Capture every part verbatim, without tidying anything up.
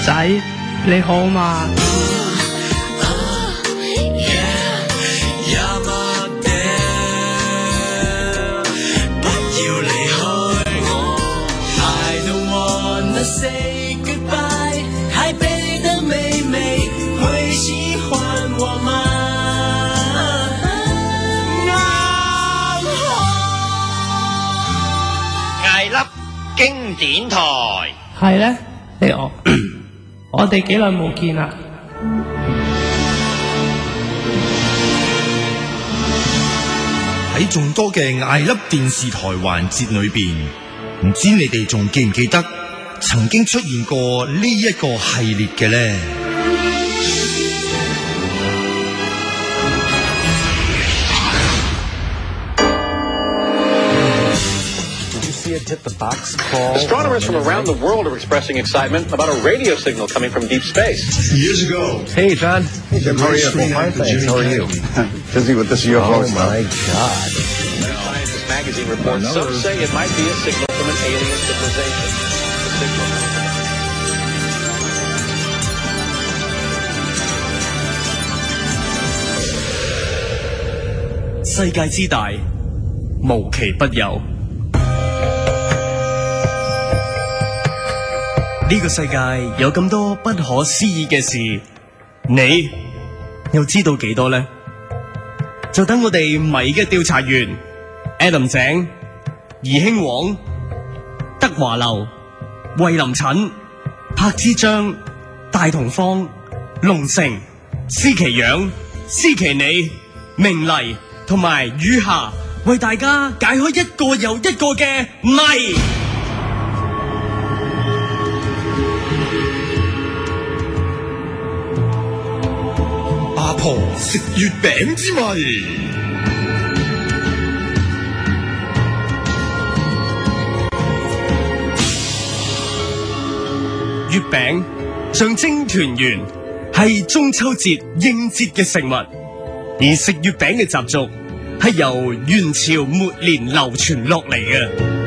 仔你好嘛？ Say goodbye， 台北的妹妹會喜歡我嗎？ 藝粒經典台係咧，你我我哋幾耐冇見啦？ 喺眾多嘅藝粒電視台環節裏邊，唔知你哋仲記唔記得曾經出現過呢一個系列嘅咧？ Astronomers from around the world are expressing excitement about a radio signal coming from deep space. Years ago. Hey, John. Hey, Jim. How are you? Fine, thanks. How are you? Busy with this U F O Oh, stuff. my God. Scientist magazine reports some say it might be a signal from an alien civilization. The signal. 世界之大，無奇不有。呢個世界有咁多不可思議嘅事，你又知道幾多呢？就等我哋迷嘅調查員 Adam 井、宜興王、德華樓、惠林陳、柏之章、大同方、龍城、思琪養、思琪你、明麗同埋雨霞，為大家解開一個又一個嘅謎。 阿婆食月餅之謎。 月餅象徵團圓，係中秋節應節嘅食物。而食月餅嘅習俗係由元朝末年流傳落嚟嘅。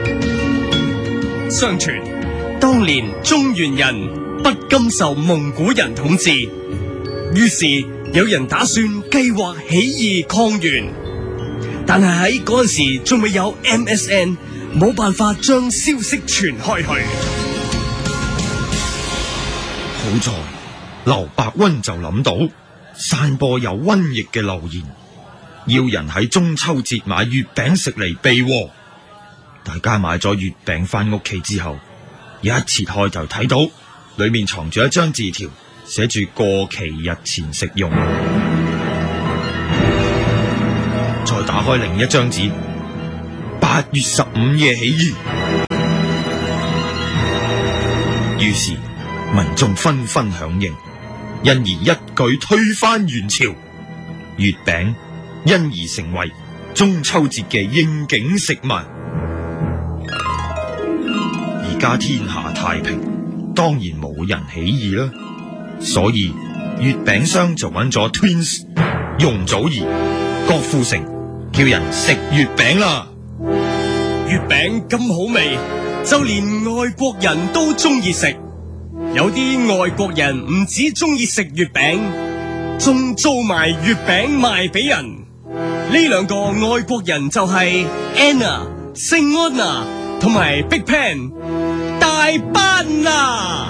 相傳當年中原人不甘受蒙古人統治，於是有人打算計劃起義抗元，但係喺嗰陣時仲未有 M S N， 冇辦法將消息傳開去。 好在劉伯溫就諗到散播有瘟疫嘅流言，要人喺中秋節買月餅食嚟避禍。大家買咗月餅翻屋企之後，一切開就睇到裏面藏住一張字條，寫住過期日前食用。再打開另一張紙，八月十五夜起義。於是民眾紛紛響應，因而一舉推翻元朝，月餅因而成為中秋節嘅應景食物。而家天下太平，當然冇人起義啦，所以月餅商就揾咗 Twins 容祖兒、郭富城，叫人食月餅啦。 月餅咁好味，就連外國人都中意食。有啲外國人唔止中意食月餅，仲做埋月餅賣俾人。呢兩個外國人就係 Anna、聖安娜同埋 Big Pan 大班啊！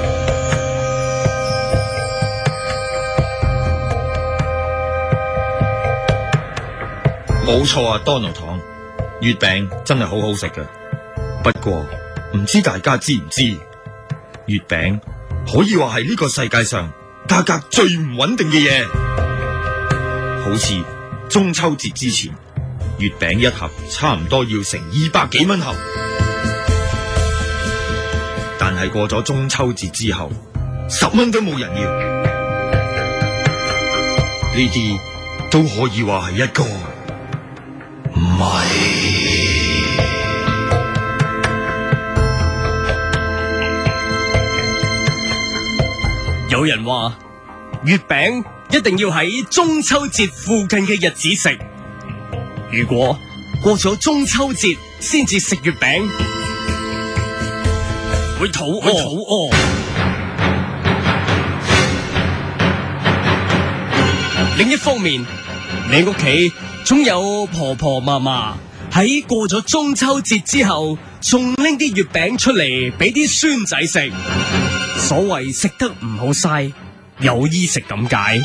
冇錯啊 ，Donald 糖月餅真係好好食嘅。不過唔知大家知唔知？月餅可以話係呢個世界上價格最唔穩定嘅嘢，好似中秋節之前，月餅一盒差唔多要成二百幾蚊盒，但係過咗中秋節之後，十蚊都冇人要，呢啲都可以話係一個謎。 有人話月餅一定要喺中秋節附近嘅日子食，如果過咗中秋節先至食月餅，會肚餓。會肚餓。 另一方面，你屋企總有婆婆嫲嫲喺過咗中秋節之後，仲拎啲月餅出嚟俾啲孫仔食。所謂食得唔好嘥，有衣食咁解。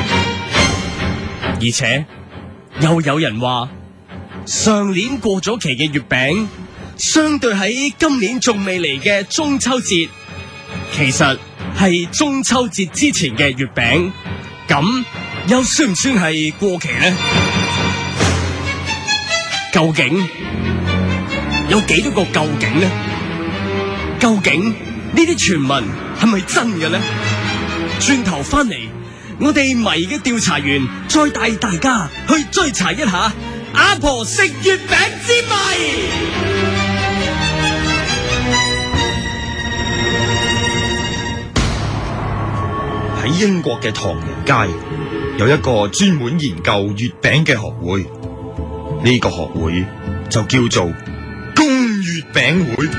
而且又有人話，上年過咗期嘅月餅，相對喺今年仲未嚟嘅中秋節，其實係中秋節之前嘅月餅，咁又算唔算係過期呢？究竟有幾多個究竟呢？究竟呢啲傳聞係咪真嘅呢？轉頭翻嚟，我哋迷嘅調查員再帶大家去追查一下阿婆食月餅之謎。 喺英國嘅唐人街有一個專門研究月餅嘅學會，呢個學會就叫做供月餅會。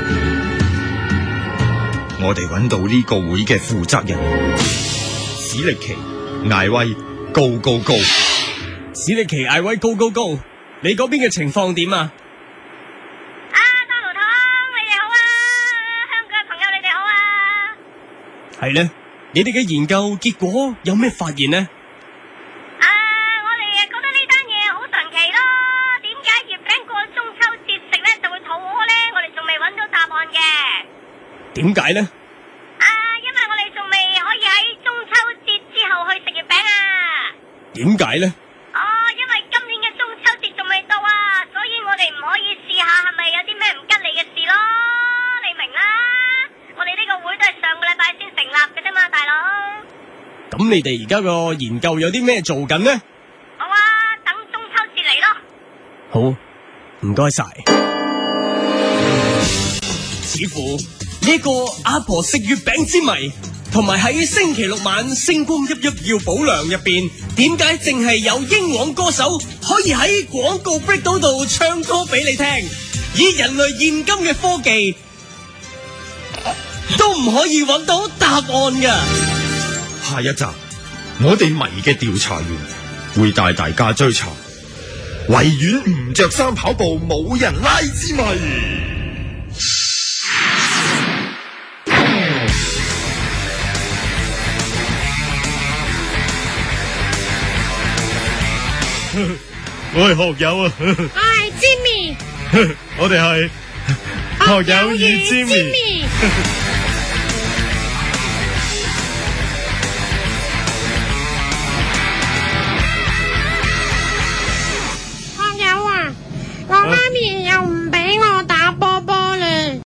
我哋揾到呢個會嘅負責人史力奇、艾威、高高高。 史力奇、艾威、高高高，你嗰邊嘅情況點啊？ 啊，包勞糖，你哋好啊！香港嘅朋友，你哋好啊！ 係呢，你哋嘅研究結果有咩發現呢？ 啊，我哋覺得呢單嘢好神奇咯。點解月餅過中秋節食咧就會肚屙咧？我哋仲未揾到答案嘅。 點解呢？ 啊，因為我哋仲未可以喺中秋節之後去食月餅啊。 點解呢？ 哦，因為今年嘅中秋節仲未到啊，所以我哋唔可以試下係咪有啲咩唔吉利嘅事咯。你明啦，我哋呢個會都係上個禮拜先成立嘅啫嘛，大佬。 咁你哋而家個研究有啲咩做緊呢？ 好啊，等中秋節嚟咯。 好，唔該晒。似乎呢個阿婆食月餅之謎，同埋喺星期六晚星光熠熠耀保良入邊，點解淨係有英皇歌手可以喺廣告 break 度度唱歌俾你聽？以人類現今嘅科技，都唔可以揾到答案㗎。 下一集，我哋迷嘅調查員會帶大家追查維園唔着衫跑步冇人拉之謎。 我係學友啊！ 我係 Jimmy， 我哋係學友與 Jimmy。 學友啊，我媽咪又唔俾我打波波咧。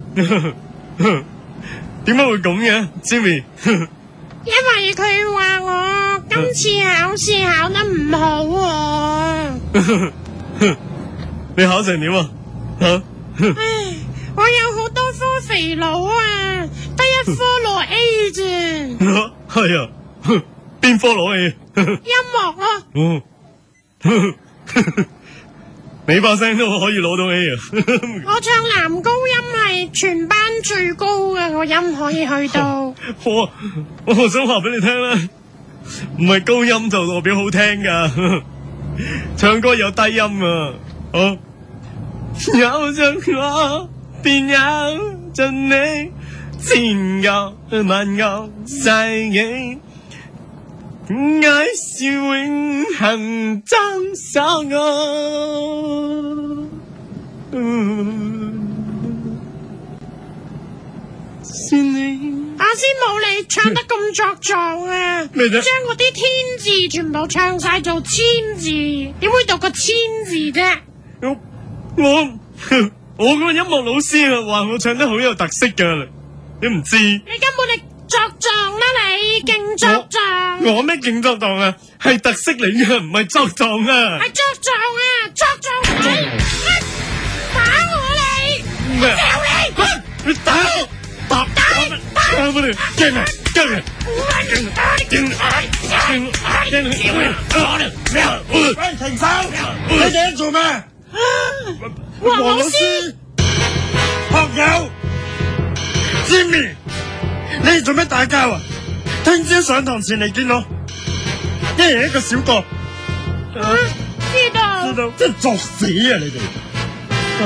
點解會咁嘅 ，Jimmy？ 因為佢話我今次考試考得唔好啊。 你考成點啊？吓？ 唉，我有好多科肥佬啊，得一科攞 A 啫。 係啊，邊科攞 A？ 音樂咯。 哦，你把聲都可以攞到 A 啊！ 我唱男高音係全班最高嘅，個音可以去到。 我我想話俾你聽啦，唔係高音就代表好聽噶，唱歌有低音啊！好，有着我，便有着你，千個萬個世紀，愛是永恆中所愛。是你。 阿師冇你唱得咁作狀啊！ 咩啫？ 將嗰啲天字全部唱晒做千字，點會讀個千字啫？ 我我我個音樂老師啊話我唱得好有特色噶，你唔知？ 你根本係作狀啦，你勁作狀！ 我咩勁作狀啊？係特色嚟嘅，唔係作狀啊！ 係作狀啊！作狀！打我你！我屌你！ 你打我！打打打我哋！驚啊！驚啊！驚啊！驚啊！喂，停手！你哋喺做咩？黃老師、學友、Jimmy，你哋做咩打交啊？聽朝上堂前嚟見我，一人一個小角， 知道。 知道，真係作死啊！你哋啊，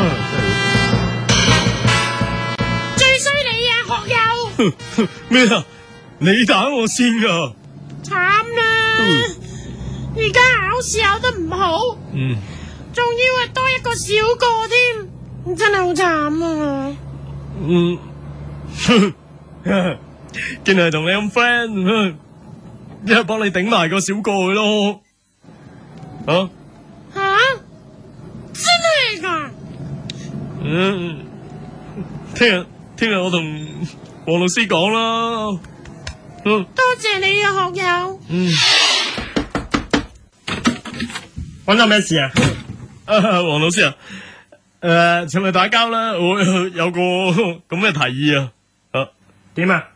最衰你啊，學友。 真係咩啊？你打我先噶， 慘啦！而家考試考得唔好， 嗯， 仲要係多一個小過添，真係好慘啊！ 嗯，見係同你咁 friend，一係幫你頂埋個小過去咯，啊？ 吓、啊？真係噶？ 嗯，聽日聽日我同黃老師講啦。嗯， 多謝你啊，學友。 嗯，揾咗咩事啊？啊，黃老師啊，誒，請你打交啦，我有個咁嘅提議啊。啊，點啊？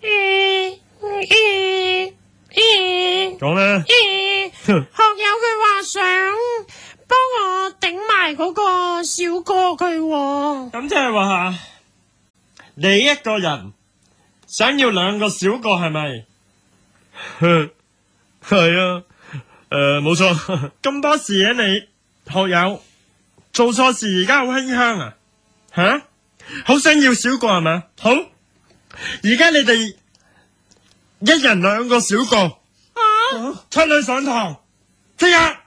講啦。 學友佢話想幫我頂埋嗰個小過佢喎。 咁即係話你一個人想要兩個小過係咪？係啊，誒，冇錯。咁多事啊你學友，做錯事而家好馨香啊？吓，好想要小過係咪？好，而家你哋一人兩個小過，啊，出去上堂，即刻。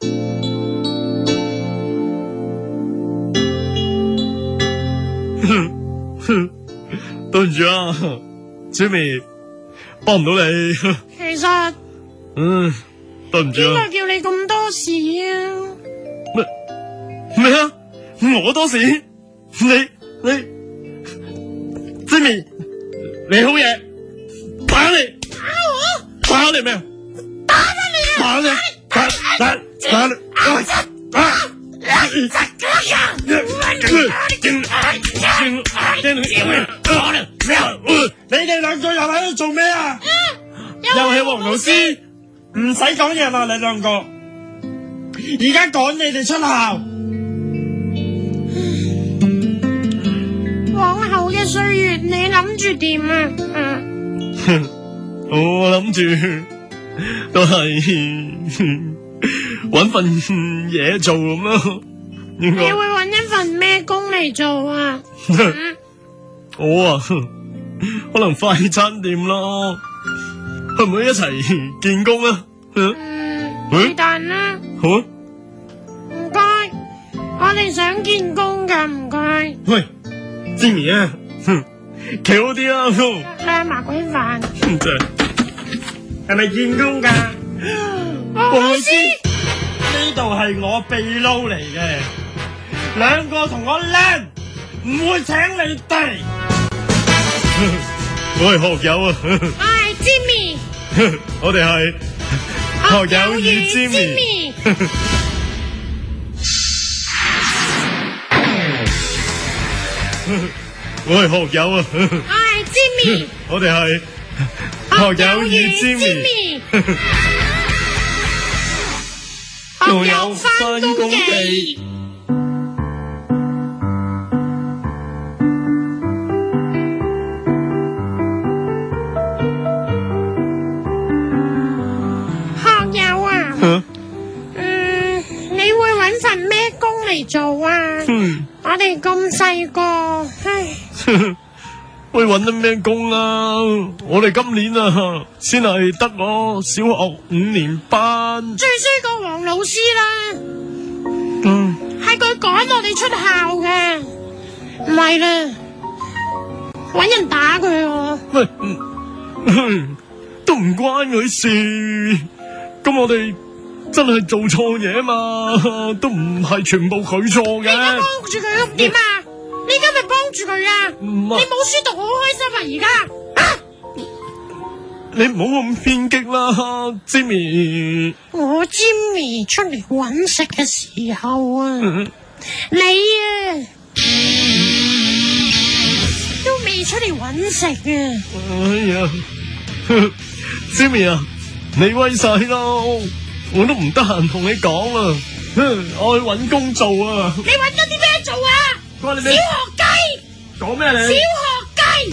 對唔住啊，小薇，幫唔到你。 其實， 嗯，對唔住啊。 邊個叫你咁多事啊？ 咩咩啊？我多事？你你，小薇，你好嘢，打你， 打我， 打你咩？ 打得你啊！ 打你，打打打你，打！你哋兩個又喺度做咩啊？又係黃老師，唔使講嘢啦，你兩個，而家趕你哋出校。 往後嘅歲月，你諗住點啊？ 嗯，我諗住都係搵份嘢做咁咯。 你會搵一份咩工嚟做啊？嗯、 我啊，可能快餐店咯，去唔去一齊見工啊？ 嗯，是但啦。 好， 唔該，我哋想見工噶，唔該。 喂，Jimmy啊，企好啲啊， 靚麻鬼飯。 真係，係咪見工噶？ 黃老師， 呢度係我秘撈嚟嘅。兩個同我靚，唔會請你哋。我係學友啊， 我係 Jimmy， 我哋係學友與 Jimmy。我係學友啊， 我係 Jimmy， 我哋係學友與 Jimmy。 學友返工記。嚟做啊！嗯、我哋咁細個，唉， 去搵啲咩工啊？我哋今年啊，先係得我小學五年班， 最衰個黃老師啦。 嗯， 係佢趕我哋出校嘅，唔係啦，搵人打佢啊！ 喂，嗯、都唔關佢事，咁我哋。真係做錯嘢嘛，都唔係全部佢錯嘅。 你而家幫住佢咁點啊？你而家咪幫住佢啊？你冇書讀好開心啊！而家，啊、 你唔好咁偏激啦 ，Jimmy。 我 Jimmy 出嚟搵食嘅時候啊，嗯、你啊都未出嚟搵食啊！ 哎呀，Jimmy 啊，你威晒咯！我都唔得閒同你講啊，我去搵工做啊！ 你搵咗啲咩做啊？ 關你咩？小學雞！ 講咩你？ 小學雞！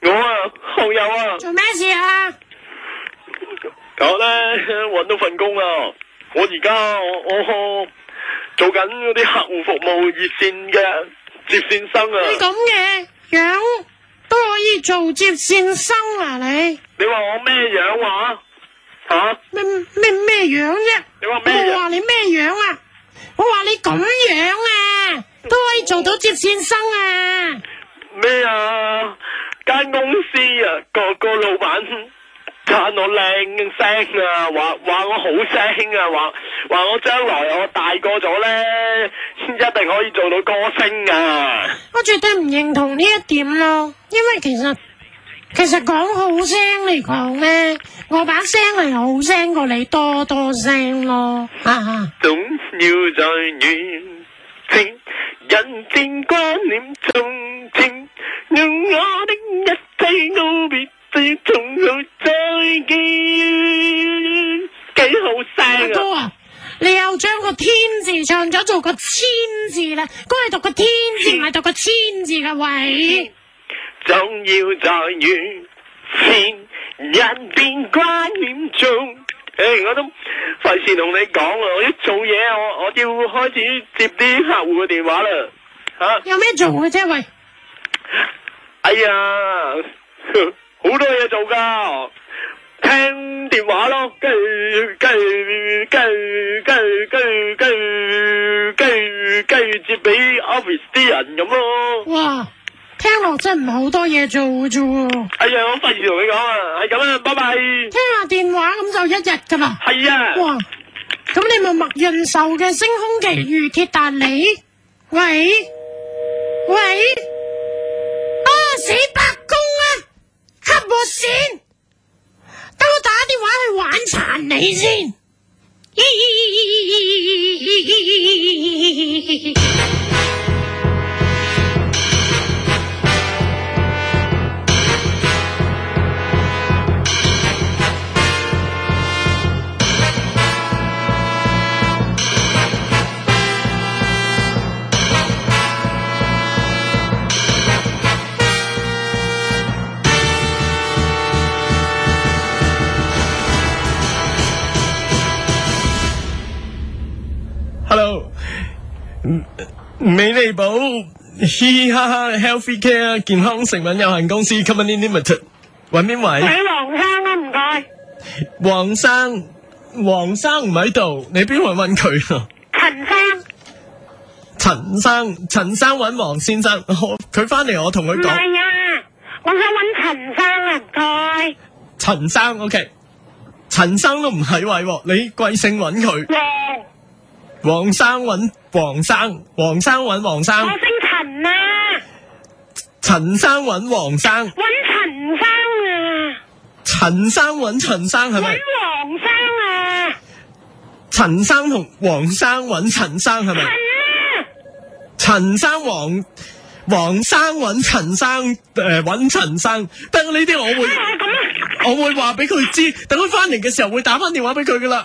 我啊，學友啊， 做咩事啊？ 我咧搵到份工啊！我而家我我做緊嗰啲客戶服務熱線嘅接線生啊！ 你咁嘅樣都可以做接線生啊？你你話我咩樣話？吓？ 咩咩咩樣啫？ 你話咩？ 我話你咩樣啊？我話你咁樣啊，都可以做到接線生啊？ 咩啊？間公司啊，個個老闆讚我靚聲啊，話話我好聲啊，話話我將來我大個咗咧，一定可以做到歌星啊！ 我絕對唔認同呢一點咯，因為其實其實講好聲嚟講咧，我把聲係好聲過你多多聲咯，哈哈。 總要在遠情人間掛念從前，讓我的一切告別，最重要再見。幾好聲啊！ 哥啊，你又將個天字唱咗做個千字啦，該係讀個天字，唔係讀個千字嘅喂。 總要在遠前人間掛念中。誒，我都費事同你講啊！我一做嘢，我我要開始接啲客戶嘅電話啦，吓、啊。 有咩做嘅啫喂？ 哎呀，好多嘢做噶，聽電話咯，跟住跟住跟住跟住跟住跟住跟住跟住接俾 office 啲人咁咯。 哇！聽落真唔係好多嘢做嘅啫喎。 哎呀，我費事同你講啊，係咁啊，拜拜。 聽下電話咁就一日噶啦。 係啊。 哇，咁你咪麥潤壽嘅星空奇遇鐵達尼？喂喂，啊死白公啊，cut我線，等我打電話去玩殘你先。 Hello，美利寶嘻嘻哈哈 Healthy Care 健康食品有限公司 Company Limited， 揾邊位？ 喺黃生啊，唔該。 黃生，黃生唔喺度，你邊位揾佢啊？ 陳生。 陳生，陳生揾黃先生，佢翻嚟我同佢講。 唔係啊，我想揾陳生啊，唔該。 陳生 OK， 陳生都唔喺位喎，你貴姓揾佢？黃生揾黃生，黃生揾黃生。 我姓陳啊。 陳生揾黃生。 揾陳生啊。 陳生揾陳生係咪？ 揾黃生啊。 陳生同黃生揾陳生係咪？陳生黃黃生揾陳生，誒揾陳生，得呢啲我會，我會話俾佢知，等佢翻嚟嘅時候會打翻電話俾佢噶啦。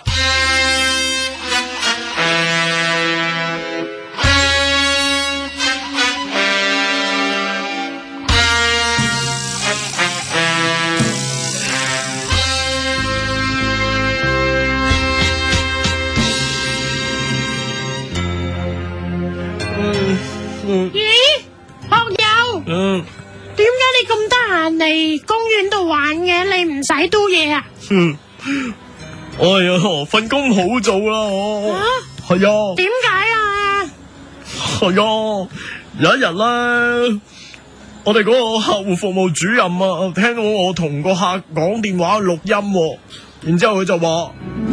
咦，學友？ 嗯。 點解你咁得閒嚟公園度玩嘅？你唔使嘟嘢啊？ 嗯。哎呀，份工好做啦，我。 啊？ 係啊。 點解啊？ 係啊，有一日咧，我哋嗰個客戶服務主任啊，聽到我同個客講電話錄音，然之後佢就話：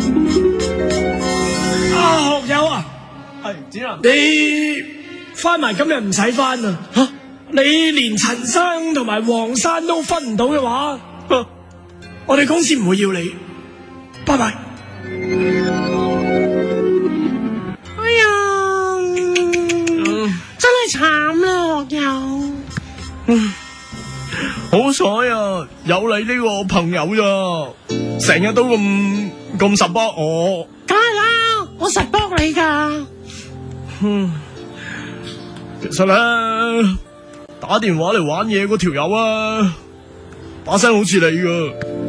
啊，學友啊， 係子林， 你。翻埋今日唔使翻啊！吓，你連陳生同埋黃生都分唔到嘅話，我哋公司唔會要你。拜拜。 哎呀，嗯、真係慘啦，學友。 嗯，好彩啊，有你呢個朋友咋，成日都咁咁實幫我。 梗係啦，我實幫你噶。 嗯。其實咧，打電話嚟玩嘢嗰條友啊， 把聲好似你㗎。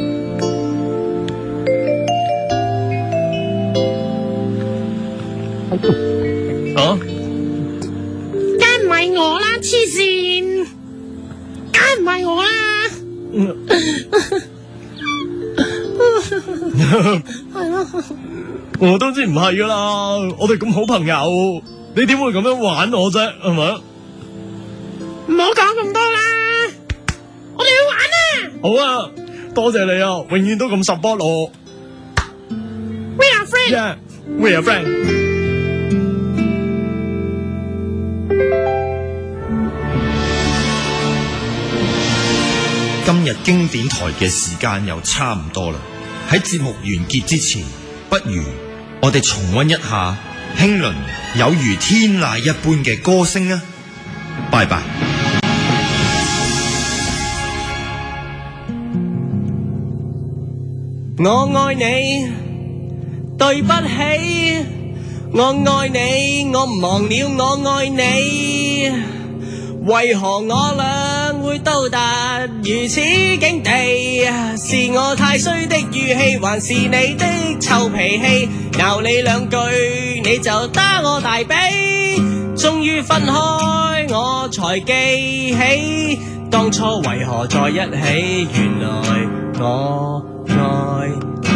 啊？ 梗唔係我啦，黐線！梗唔係我啦。係咯。 我都知唔係噶啦，我哋咁好朋友，你點會咁樣玩我啫？係咪？ 唔好講咁多啦，我哋去玩啦。 好啊，多謝你啊，永遠都咁 support 我。 We are friends. Yeah, we are friends. 今日經典台嘅時間又差唔多啦，喺節目完結之前，不如我哋重溫一下興倫有如天籟一般嘅歌聲啊！拜拜。 我愛你，對不起，我愛你，我忘了我愛你，為何我倆會到達如此境地？是我太衰的語氣，還是你的臭脾氣？鬧你兩句你就打我大髀，終於分開我才記起當初為何在一起，原來我愛你。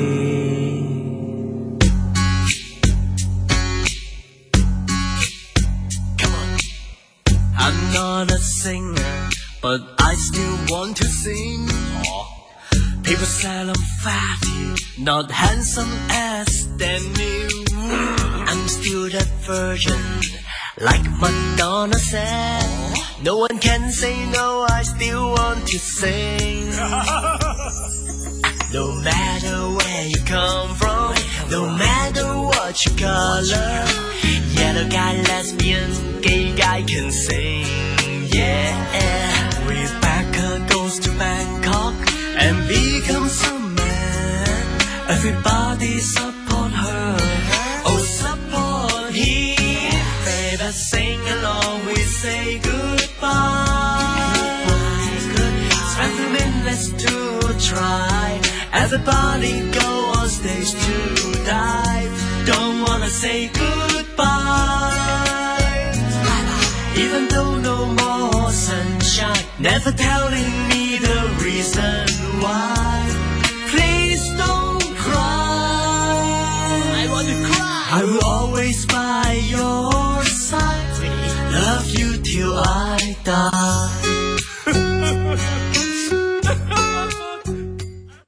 I'm not a singer, but I still want to sing. People say I'm fatty, not handsome as Daniel. I'm still that virgin, like Madonna said. No one can say no, I still want to sing. No matter where you come from, no matter what your color, yellow guy, lesbian, gay guy can sing, yeah. Rebecca goes to Bangkok and becomes a man. Everybody support her, oh support him. Baby sing along, we say goodbye. Spend a minute, let's do a try. Everybody go on stage to dive. Don't wanna say goodbye. Even though no more sunshine, never telling me the reason why. Please don't cry. I want to cry. I will always by your side. Love you till I die.